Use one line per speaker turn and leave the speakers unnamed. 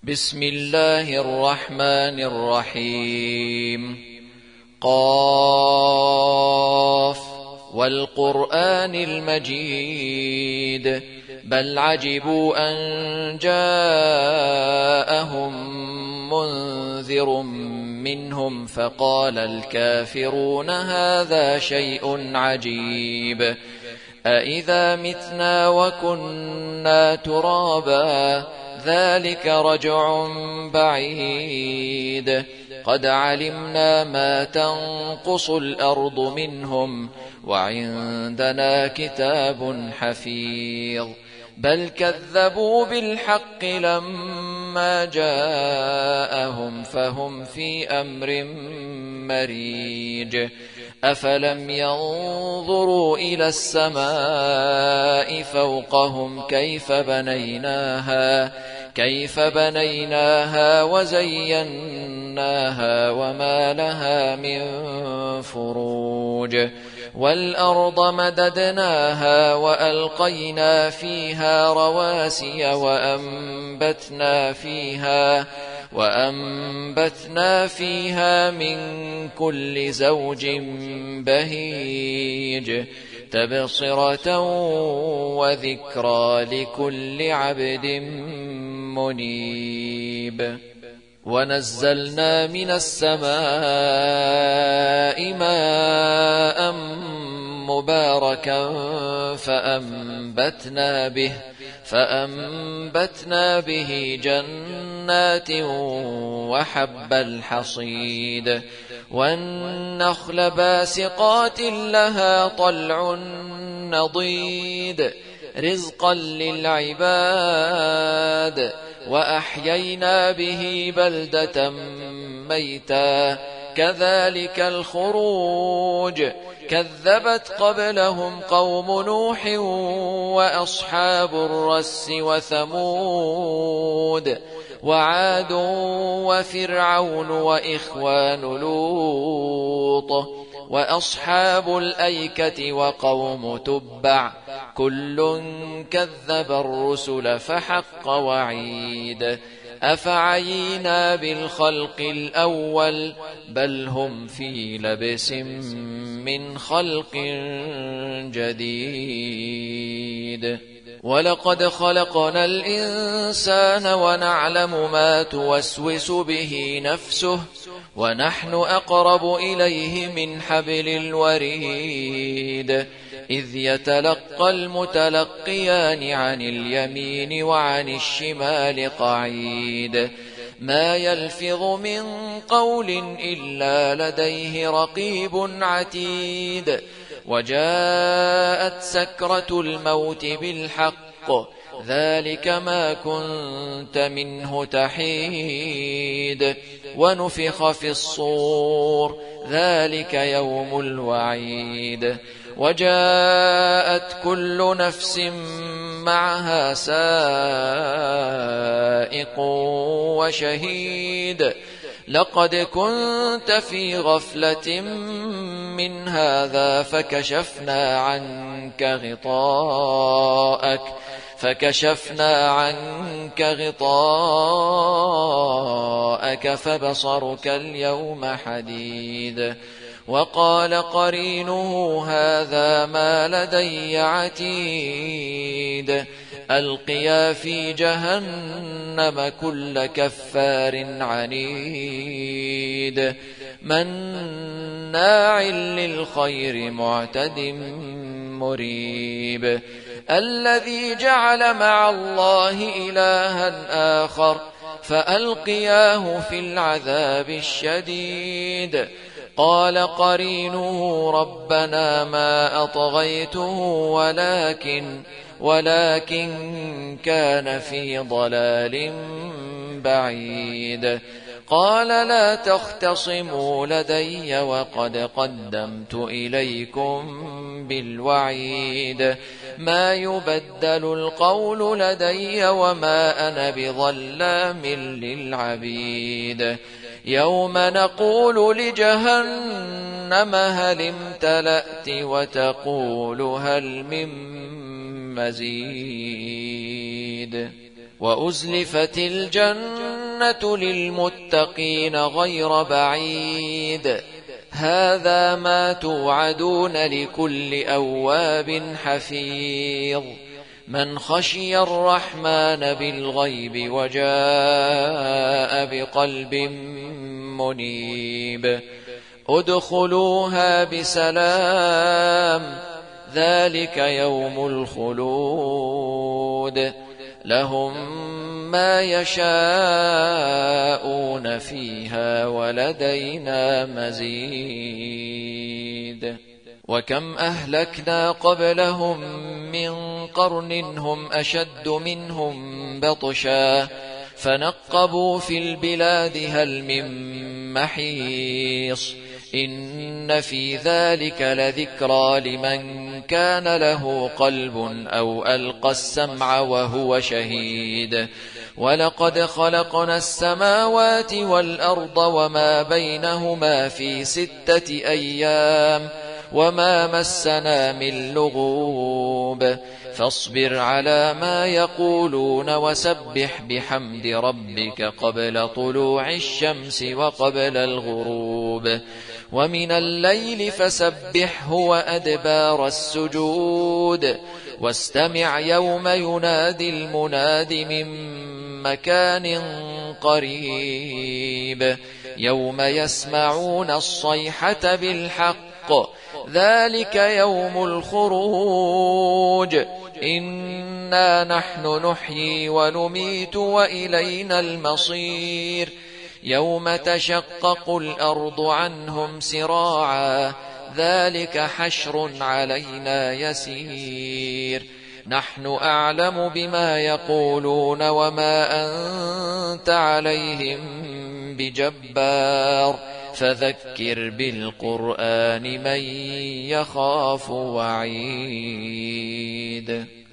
بسم الله الرحمن الرحيم. قاف والقرآن المجيد بل عجبوا أن جاءهم منذر منهم فقال الكافرون هذا شيء عجيب أإذا متنا وكنا ترابا ذلك رجع بعيد قد علمنا ما تنقص الأرض منهم وعندنا كتاب حفيظ بل كذبوا بالحق لما جاءهم فهم في أمر مريج أفلم ينظروا إلى السماء فوقهم كيف بنيناها وزيناها وما لها من فروج والأرض مددناها وألقينا فيها رواسي وأنبتنا فيها من كل زوج بهيج تبصرة وذكرى لكل عبد منيب ونزلنا من السماء ماء مباركا فأنبتنا به جنات وحب الحصيد والنخل باسقات لها طلع نضيد رزقا للعباد وأحيينا به بلدة ميتا كذلك الخروج كذبت قبلهم قوم نوح وأصحاب الرس وثمود وعاد وفرعون وإخوان لوط وأصحاب الأيكة وقوم تبع كل كذب الرسل فحق وعيد أفعينا بالخلق الأول بل هم في لبس من خلق جديد ولقد خلقنا الإنسان ونعلم ما توسوس به نفسه ونحن أقرب إليه من حبل الوريد إذ يتلقى المتلقيان عن اليمين وعن الشمال قعيد ما يلفظ من قول إلا لديه رقيب عتيد وجاءت سكرة الموت بالحق ذلك ما كنت منه تحيد ونفخ في الصور ذلك يوم الوعيد وجاءت كل نفس معها سائق وشهيد لقد كنت في غفلة من هذا فكشفنا عنك غطاءك فبصرك اليوم حديد وقال قرينه هذا ما لدي عتيد ألقيا في جهنم كل كفار عنيد مناع للخير معتد مريب الذي جعل مع الله إلها آخر فألقياه في العذاب الشديد قال قرينه ربنا ما أطغيته ولكن كان في ضلال بعيد قال لا تختصموا لدي وقد قدمت إليكم بالوعيد ما يبدل القول لدي وما أنا بظلام للعبيد يوم نقول لجهنم هل امتلأت وتقول هل من مزيد وأزلفت الجنة للمتقين غير بعيد هذا ما توعدون لكل أواب حفيظ من خشي الرحمن بالغيب وجاء بقلب منيب ادخلوها بسلام ذلك يوم الخلود لهم ما يشاءون فيها ولدينا مزيد وكم أهلكنا قبلهم من قرن هم أشد منهم بطشا فنقبوا في البلاد هل من محيص إن في ذلك لذكرى لمن كان له قلب أو ألقى السمع وهو شهيد ولقد خلقنا السماوات والأرض وما بينهما في 6 أيام وما مسنا من لغوب فاصبر على ما يقولون وسبح بحمد ربك قبل طلوع الشمس وقبل الغروب ومن الليل فسبحه وأدبار السجود واستمع يوم ينادي المناد من مكان قريب يوم يسمعون الصيحة بالحق ذلك يوم الخروج إنا نحن نحيي ونميت وإلينا المصير يوم تشقق الأرض عنهم سراعا ذلك حشر علينا يسير نحن أعلم بما يقولون وما أنت عليهم بجبار فذكر بالقرآن من يخاف وعيد